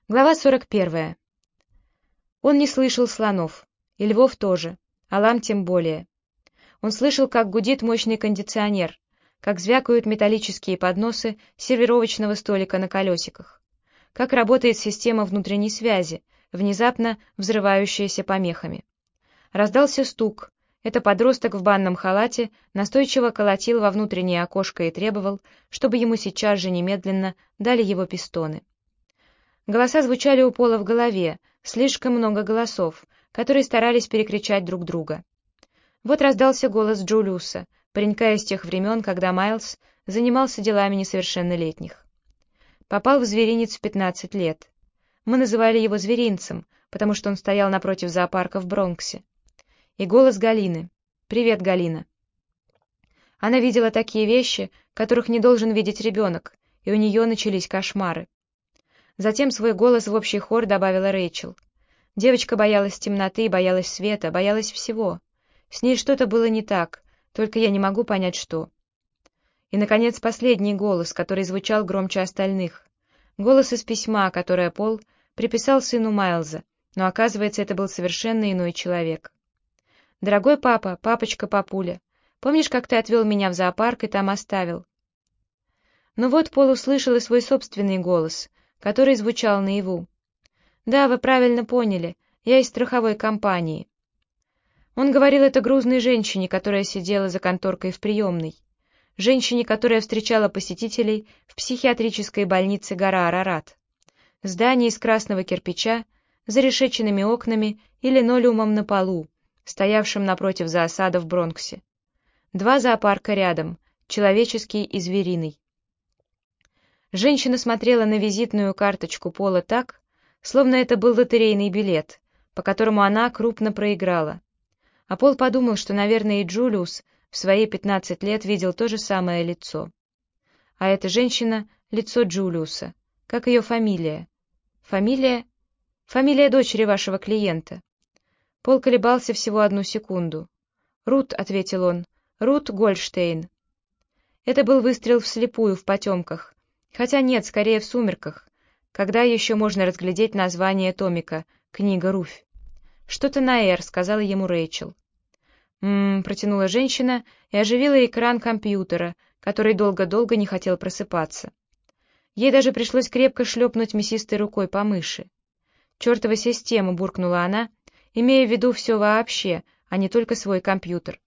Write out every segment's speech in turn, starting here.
Глава 41. Он не слышал слонов, и львов тоже, а лам тем более. Он слышал, как гудит мощный кондиционер, как звякают металлические подносы сервировочного столика на колесиках, как работает система внутренней связи, внезапно взрывающаяся помехами. Раздался стук. Это подросток в банном халате настойчиво колотил во внутреннее окошко и требовал, чтобы ему сейчас же немедленно дали его пистоны. Голоса звучали у Пола в голове, слишком много голосов, которые старались перекричать друг друга. Вот раздался голос Джулиуса, паренька из тех времен, когда Майлз занимался делами несовершеннолетних. Попал в зверинец в 15 лет. Мы называли его зверинцем, потому что он стоял напротив зоопарка в Бронксе. И голос Галины. «Привет, Галина». Она видела такие вещи, которых не должен видеть ребенок, и у нее начались кошмары. Затем свой голос в общий хор добавила Рэйчел. Девочка боялась темноты, боялась света, боялась всего. С ней что-то было не так, только я не могу понять, что. И, наконец, последний голос, который звучал громче остальных. Голос из письма, которое Пол приписал сыну Майлза, но, оказывается, это был совершенно иной человек. «Дорогой папа, папочка-папуля, помнишь, как ты отвел меня в зоопарк и там оставил?» Но вот Пол услышал и свой собственный голос, который звучал наяву. «Да, вы правильно поняли, я из страховой компании». Он говорил это грузной женщине, которая сидела за конторкой в приемной, женщине, которая встречала посетителей в психиатрической больнице гора Арарат. Здание из красного кирпича, с зарешеченными окнами и линолеумом на полу, стоявшим напротив зоосада в Бронксе. Два зоопарка рядом, человеческий и звериный. Женщина смотрела на визитную карточку Пола так, словно это был лотерейный билет, по которому она крупно проиграла. А Пол подумал, что, наверное, и Джулиус в свои 15 лет видел то же самое лицо. А эта женщина — лицо Джулиуса. Как ее фамилия? Фамилия? Фамилия дочери вашего клиента. Пол колебался всего 1 секунду. «Рут», — ответил он, — «Рут Гольдштейн». Это был выстрел вслепую в потемках. Хотя нет, скорее в сумерках, когда еще можно разглядеть название томика «Книга Руфь». «Что-то на «Р», — сказала ему Рэйчел. Протянула женщина и оживила экран компьютера, который долго-долго не хотел просыпаться. Ей даже пришлось крепко шлепнуть мясистой рукой по мыши. «Чертова система», — буркнула она, имея в виду все вообще, а не только свой компьютер.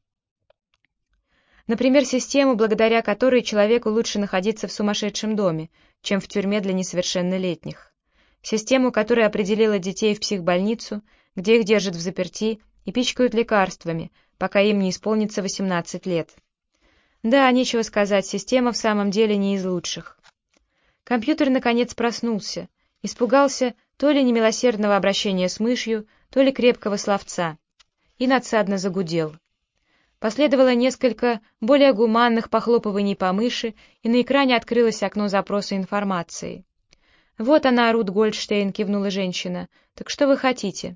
Например, систему, благодаря которой человеку лучше находиться в сумасшедшем доме, чем в тюрьме для несовершеннолетних. Систему, которая определила детей в психбольницу, где их держат взаперти и пичкают лекарствами, пока им не исполнится 18 лет. Да, нечего сказать, система в самом деле не из лучших. Компьютер наконец проснулся, испугался то ли немилосердного обращения с мышью, то ли крепкого словца, и надсадно загудел. Последовало несколько более гуманных похлопываний по мыши, и на экране открылось окно запроса информации. «Вот она, Рут Гольдштейн», — кивнула женщина. «Так что вы хотите?»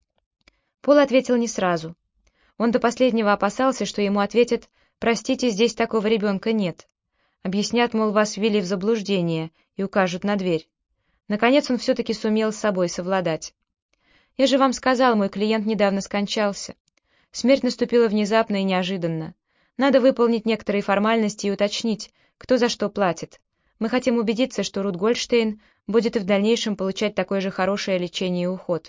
Пол ответил не сразу. Он до последнего опасался, что ему ответят: «Простите, здесь такого ребенка нет». Объяснят, мол, вас ввели в заблуждение, и укажут на дверь. Наконец он все-таки сумел с собой совладать. «Я же вам сказал, мой клиент недавно скончался. Смерть наступила внезапно и неожиданно. Надо выполнить некоторые формальности и уточнить, кто за что платит. Мы хотим убедиться, что Рут Гольдштейн будет и в дальнейшем получать такое же хорошее лечение и уход».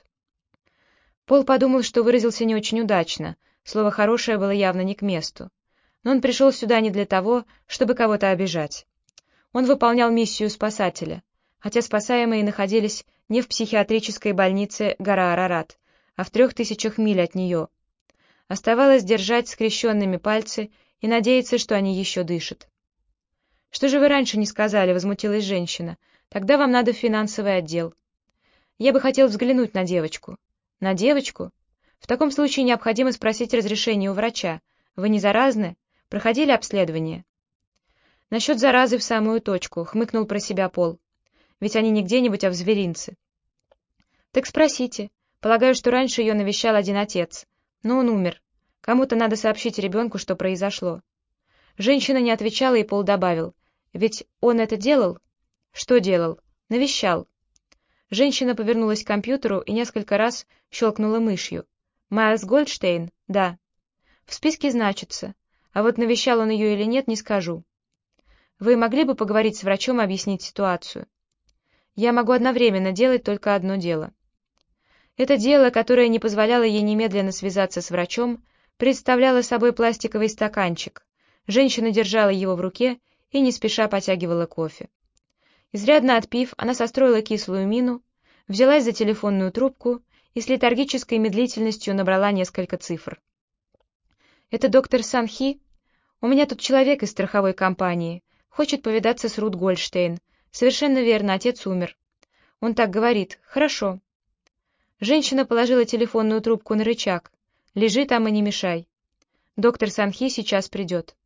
Пол подумал, что выразился не очень удачно, слово «хорошее» было явно не к месту. Но он пришел сюда не для того, чтобы кого-то обижать. Он выполнял миссию спасателя, хотя спасаемые находились не в психиатрической больнице гора Арарат, а в 3000 миль от нее. Оставалось держать скрещенными пальцы и надеяться, что они еще дышат. «Что же вы раньше не сказали?» — возмутилась женщина. «Тогда вам надо в финансовый отдел». «Я бы хотел взглянуть на девочку». «На девочку? В таком случае необходимо спросить разрешение у врача. Вы не заразны? Проходили обследование?» «Насчет заразы в самую точку», — хмыкнул про себя Пол. «Ведь они не где-нибудь, а в зверинце». «Так спросите. Полагаю, что раньше ее навещал один отец. Но он умер. Кому-то надо сообщить ребенку, что произошло». Женщина не отвечала, и Пол добавил: «Ведь он это делал?» «Что делал?» «Навещал». Женщина повернулась к компьютеру и несколько раз щелкнула мышью. «Майлз Гольдштейн?» «Да». «В списке значится. А вот навещал он ее или нет, не скажу». «Вы могли бы поговорить с врачом и объяснить ситуацию?» «Я могу одновременно делать только одно дело». Это дело, которое не позволяло ей немедленно связаться с врачом, представляло собой пластиковый стаканчик. Женщина держала его в руке и не спеша потягивала кофе. Изрядно отпив, она состроила кислую мину, взялась за телефонную трубку и с летаргической медлительностью набрала несколько цифр. «Это доктор Санхи? У меня тут человек из страховой компании. Хочет повидаться с Рут Гольдштейн. Совершенно верно, отец умер. Он так говорит. Хорошо». Женщина положила телефонную трубку на рычаг. «Лежи там и не мешай. Доктор Санхи сейчас придет».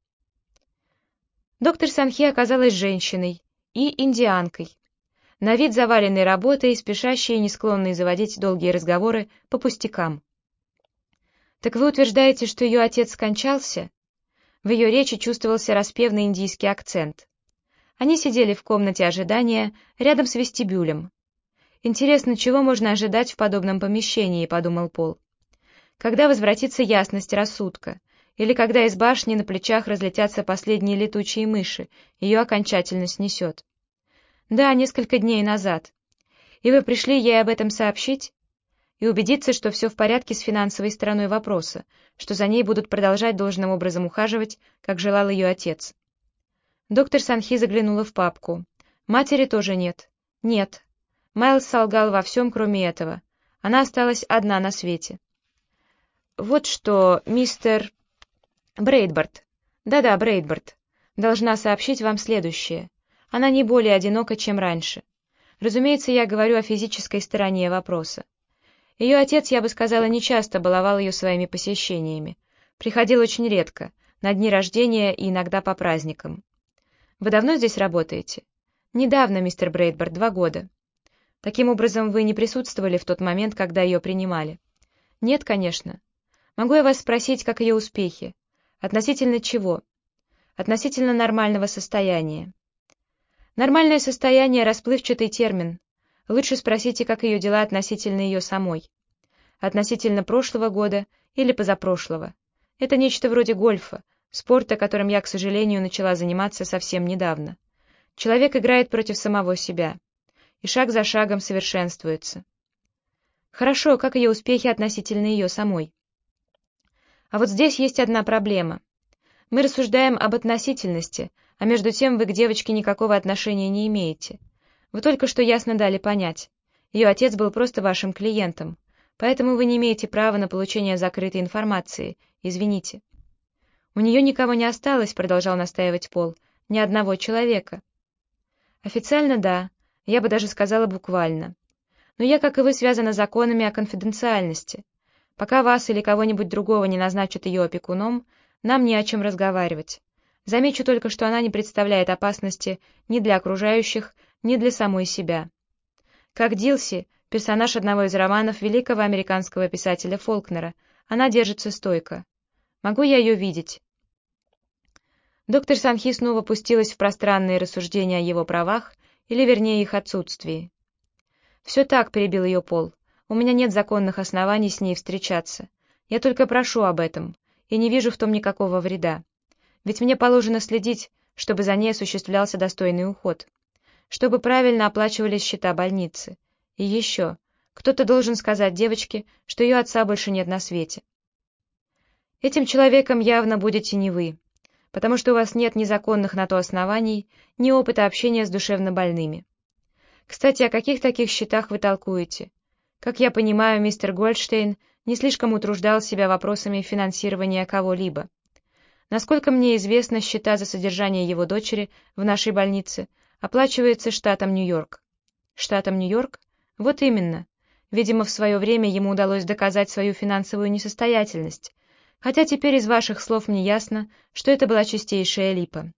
Доктор Санхи оказалась женщиной и индианкой, на вид заваленной работой, спешащей и не склонной заводить долгие разговоры по пустякам. «Так вы утверждаете, что ее отец скончался?» В ее речи чувствовался распевный индийский акцент. Они сидели в комнате ожидания рядом с вестибюлем. «Интересно, чего можно ожидать в подобном помещении?» — подумал Пол. «Когда возвратится ясность рассудка? Или когда из башни на плечах разлетятся последние летучие мыши, ее окончательно снесет?» «Да, несколько дней назад. И вы пришли ей об этом сообщить?» «И убедиться, что все в порядке с финансовой стороной вопроса, что за ней будут продолжать должным образом ухаживать, как желал ее отец». Доктор Санхи заглянула в папку. «Матери тоже нет». «Нет». Майлз солгал во всем, кроме этого. Она осталась одна на свете. «Вот что, мистер Брейдборд, да-да, Брейдборд, должна сообщить вам следующее. Она не более одинока, чем раньше. Разумеется, я говорю о физической стороне вопроса. Ее отец, я бы сказала, нечасто баловал ее своими посещениями. Приходил очень редко, на дни рождения и иногда по праздникам. Вы давно здесь работаете?» «Недавно, мистер Брейдборд, 2 года». «Таким образом, вы не присутствовали в тот момент, когда ее принимали?» «Нет, конечно. Могу я вас спросить, как ее успехи? Относительно чего?» «Относительно нормального состояния». «Нормальное состояние — расплывчатый термин. Лучше спросите, как ее дела относительно ее самой. Относительно прошлого года или позапрошлого. Это нечто вроде гольфа, спорта, которым я, к сожалению, начала заниматься совсем недавно. Человек играет против самого себя. И шаг за шагом совершенствуется». «Хорошо, как ее успехи относительно ее самой?» «А вот здесь есть одна проблема. Мы рассуждаем об относительности, а между тем вы к девочке никакого отношения не имеете. Вы только что ясно дали понять. Ее отец был просто вашим клиентом, поэтому вы не имеете права на получение закрытой информации. Извините». «У нее никого не осталось», — продолжал настаивать Пол, — «ни одного человека». «Официально да, я бы даже сказала буквально. Но я, как и вы, связана законами о конфиденциальности. Пока вас или кого-нибудь другого не назначат ее опекуном, нам не о чем разговаривать. Замечу только, что она не представляет опасности ни для окружающих, ни для самой себя. Как Дилси, персонаж одного из романов великого американского писателя Фолкнера, она держится стойко. Могу я ее видеть?» Доктор Санхи снова пустилась в пространные рассуждения о его правах, или вернее их отсутствии. «Все так», — перебил ее Пол. «У меня нет законных оснований с ней встречаться. Я только прошу об этом, и не вижу в том никакого вреда. Ведь мне положено следить, чтобы за ней осуществлялся достойный уход, чтобы правильно оплачивались счета больницы. И еще, кто-то должен сказать девочке, что ее отца больше нет на свете. Этим человеком явно будете не вы, потому что у вас нет ни законных на то оснований, ни опыта общения с душевнобольными. Кстати, о каких таких счетах вы толкуете? Как я понимаю, мистер Гольдштейн не слишком утруждал себя вопросами финансирования кого-либо. Насколько мне известно, счета за содержание его дочери в нашей больнице оплачиваются штатом Нью-Йорк». «Штатом Нью-Йорк? Вот именно. Видимо, в свое время ему удалось доказать свою финансовую несостоятельность, хотя теперь из ваших слов мне ясно, что это была чистейшая липа».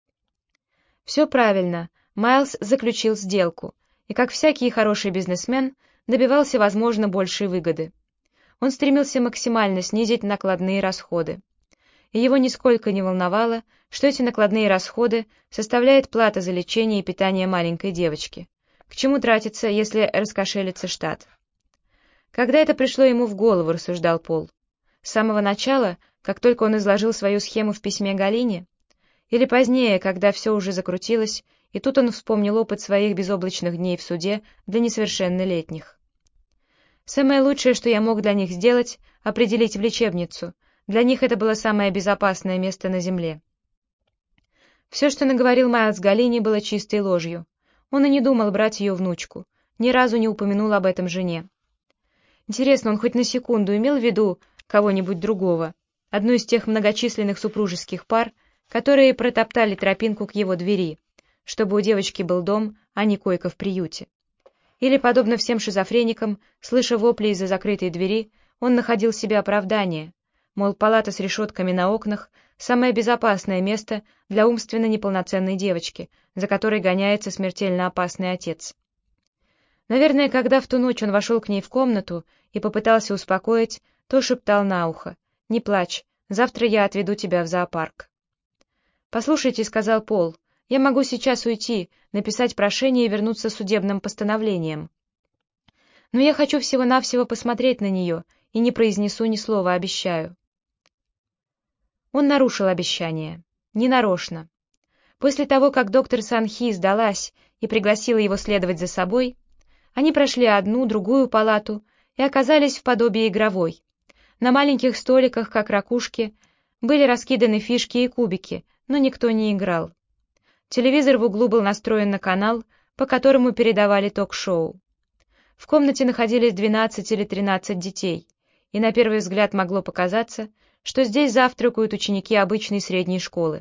«Все правильно. Майлз заключил сделку, и, как всякий хороший бизнесмен, добивался, возможно, большей выгоды. Он стремился максимально снизить накладные расходы. И его нисколько не волновало, что эти накладные расходы составляет плата за лечение и питание маленькой девочки. К чему тратиться, если раскошелится штат? Когда это пришло ему в голову, рассуждал Пол? С самого начала, как только он изложил свою схему в письме Галине? Или позднее, когда все уже закрутилось, и тут он вспомнил опыт своих безоблачных дней в суде для несовершеннолетних? Самое лучшее, что я мог для них сделать, определить в лечебницу. Для них это было самое безопасное место на земле. Все, что наговорил Майлз Галине, было чистой ложью. Он и не думал брать ее внучку, ни разу не упомянул об этом жене. Интересно, он хоть на секунду имел в виду кого-нибудь другого, одну из тех многочисленных супружеских пар, которые протоптали тропинку к его двери, чтобы у девочки был дом, а не койка в приюте? Или, подобно всем шизофреникам, слыша вопли из-за закрытой двери, он находил себе оправдание, мол, палата с решетками на окнах — самое безопасное место для умственно неполноценной девочки, за которой гоняется смертельно опасный отец. Наверное, когда в ту ночь он вошел к ней в комнату и попытался успокоить, то шептал на ухо: «Не плачь, завтра я отведу тебя в зоопарк». «Послушайте», — сказал Пол, — «я могу сейчас уйти, написать прошение и вернуться с судебным постановлением. Но я хочу всего-навсего посмотреть на нее и не произнесу ни слова, обещаю». Он нарушил обещание. Ненарочно. После того, как доктор Санхи сдалась и пригласила его следовать за собой, они прошли одну, другую палату и оказались в подобии игровой. На маленьких столиках, как ракушки, были раскиданы фишки и кубики, но никто не играл. Телевизор в углу был настроен на канал, по которому передавали ток-шоу. В комнате находились 12 или 13 детей, и на первый взгляд могло показаться, что здесь завтракают ученики обычной средней школы.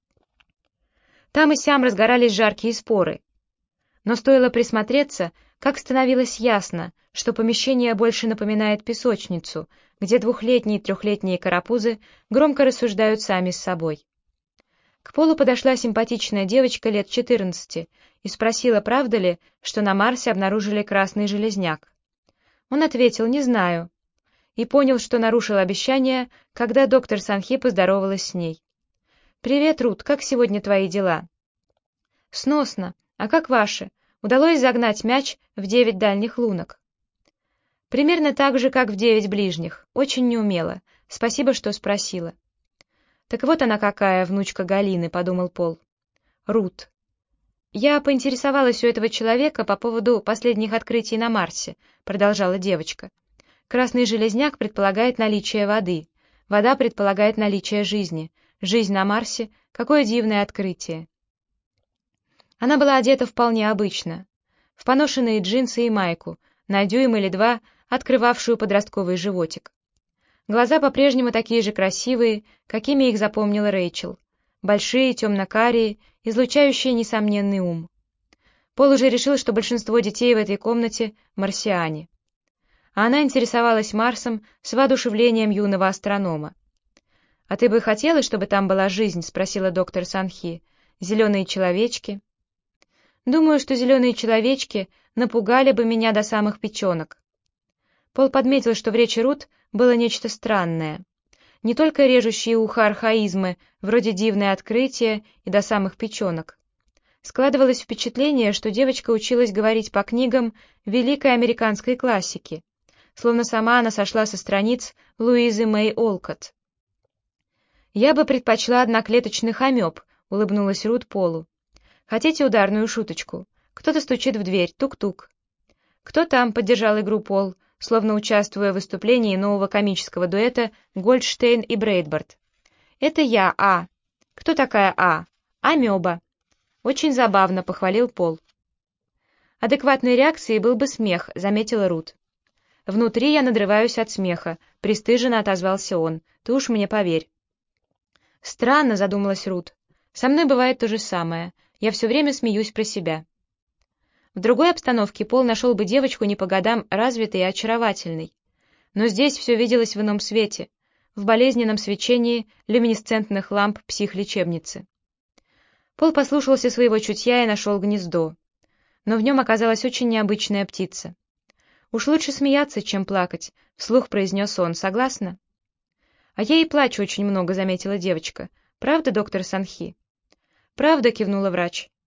Там и сям разгорались жаркие споры. Но стоило присмотреться, как становилось ясно, что помещение больше напоминает песочницу, где двухлетние и трехлетние карапузы громко рассуждают сами с собой. К Полу подошла симпатичная девочка лет 14 и спросила, правда ли, что на Марсе обнаружили красный железняк. Он ответил: «Не знаю», и понял, что нарушил обещание, когда доктор Санхи поздоровалась с ней. «Привет, Рут, как сегодня твои дела?» «Сносно. А как ваши? Удалось загнать мяч в 9 дальних лунок?» «Примерно так же, как в 9 ближних. Очень неумело. Спасибо, что спросила». «Так вот она какая, внучка Галины», — подумал Пол. «Рут». «Я поинтересовалась у этого человека по поводу последних открытий на Марсе», — продолжала девочка. «Красный железняк предполагает наличие воды. Вода предполагает наличие жизни. Жизнь на Марсе — какое дивное открытие». Она была одета вполне обычно, в поношенные джинсы и майку, на дюйм или два открывавшую подростковый животик. Глаза по-прежнему такие же красивые, какими их запомнила Рэйчел. Большие, темно-карие, излучающие несомненный ум. Пол уже решил, что большинство детей в этой комнате — марсиане. А она интересовалась Марсом с воодушевлением юного астронома. «А ты бы хотела, чтобы там была жизнь?» — спросила доктор Санхи. «Зеленые человечки?» «Думаю, что зеленые человечки напугали бы меня до самых печенок». Пол подметил, что в речи Рут было нечто странное. Не только режущие ухо архаизмы, вроде «дивное открытие» и «до самых печенок». Складывалось впечатление, что девочка училась говорить по книгам великой американской классики, словно сама она сошла со страниц Луизы Мэй Олкотт. «Я бы предпочла одноклеточных амеб», — улыбнулась Рут Полу. «Хотите ударную шуточку? Кто-то стучит в дверь, тук-тук». «Кто там?» — поддержал игру Пол, словно участвуя в выступлении нового комического дуэта Гольдштейн и Брейдбард. «Это я, А». «Кто такая А?» «Амеба». «Очень забавно», — похвалил Пол. «Адекватной реакцией был бы смех», — заметила Рут. «Внутри я надрываюсь от смеха», — пристыженно отозвался он. «Ты уж мне поверь». «Странно», — задумалась Рут. «Со мной бывает то же самое. Я все время смеюсь про себя». В другой обстановке Пол нашел бы девочку не по годам развитой и очаровательной. Но здесь все виделось в ином свете, в болезненном свечении люминесцентных ламп психлечебницы. Пол послушался своего чутья и нашел гнездо. Но в нем оказалась очень необычная птица. «Уж лучше смеяться, чем плакать», — вслух произнес он. «Согласна?» «А я и плачу очень много», — заметила девочка. «Правда, доктор Санхи?» «Правда», — кивнула врач.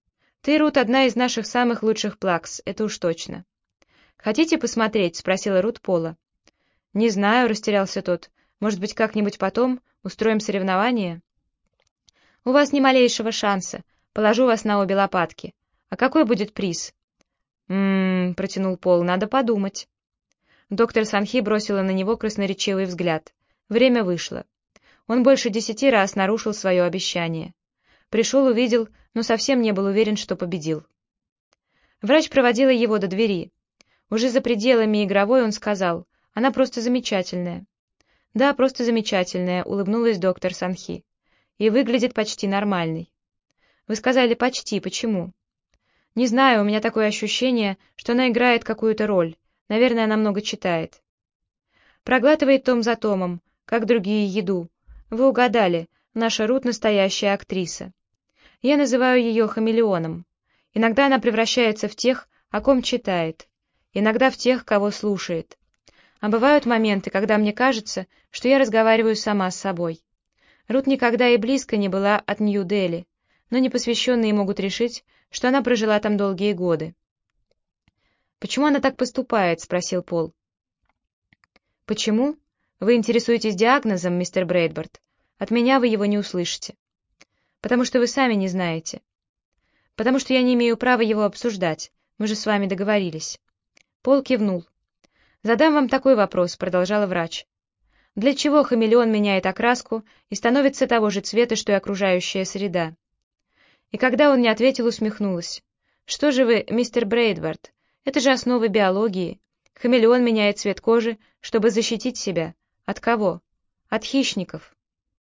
Ты, Рут, одна из наших самых лучших плакс, это уж точно. Хотите посмотреть? Спросила Рут Пола. Не знаю, растерялся тот. Может быть, как-нибудь потом устроим соревнование? У вас ни малейшего шанса. Положу вас на обе лопатки. А какой будет приз? Протянул Пол, надо подумать. Доктор Санхи бросила на него красноречивый взгляд. Время вышло. Он больше 10 раз нарушил свое обещание. Пришел, увидел, но совсем не был уверен, что победил. Врач проводила его до двери. Уже за пределами игровой он сказал: «Она просто замечательная». «Да, просто замечательная», — улыбнулась доктор Санхи. «И выглядит почти нормальной». «Вы сказали «почти», почему?» «Не знаю, у меня такое ощущение, что она играет какую-то роль. Наверное, она много читает». «Проглатывает том за томом, как другие еду. Вы угадали, наша Рут настоящая актриса. Я называю ее хамелеоном. Иногда она превращается в тех, о ком читает, иногда в тех, кого слушает. А бывают моменты, когда мне кажется, что я разговариваю сама с собой. Рут никогда и близко не была от Нью-Дели, но непосвященные могут решить, что она прожила там долгие годы». «Почему она так поступает?» — спросил Пол. «Почему? Вы интересуетесь диагнозом, мистер Брейдборд? От меня вы его не услышите. Потому что вы сами не знаете. Потому что я не имею права его обсуждать, мы же с вами договорились». Пол кивнул. «Задам вам такой вопрос», — продолжала врач. «Для чего хамелеон меняет окраску и становится того же цвета, что и окружающая среда?» И когда он не ответил, усмехнулась. «Что же вы, мистер Брейдборд, это же основы биологии. Хамелеон меняет цвет кожи, чтобы защитить себя. От кого? От хищников».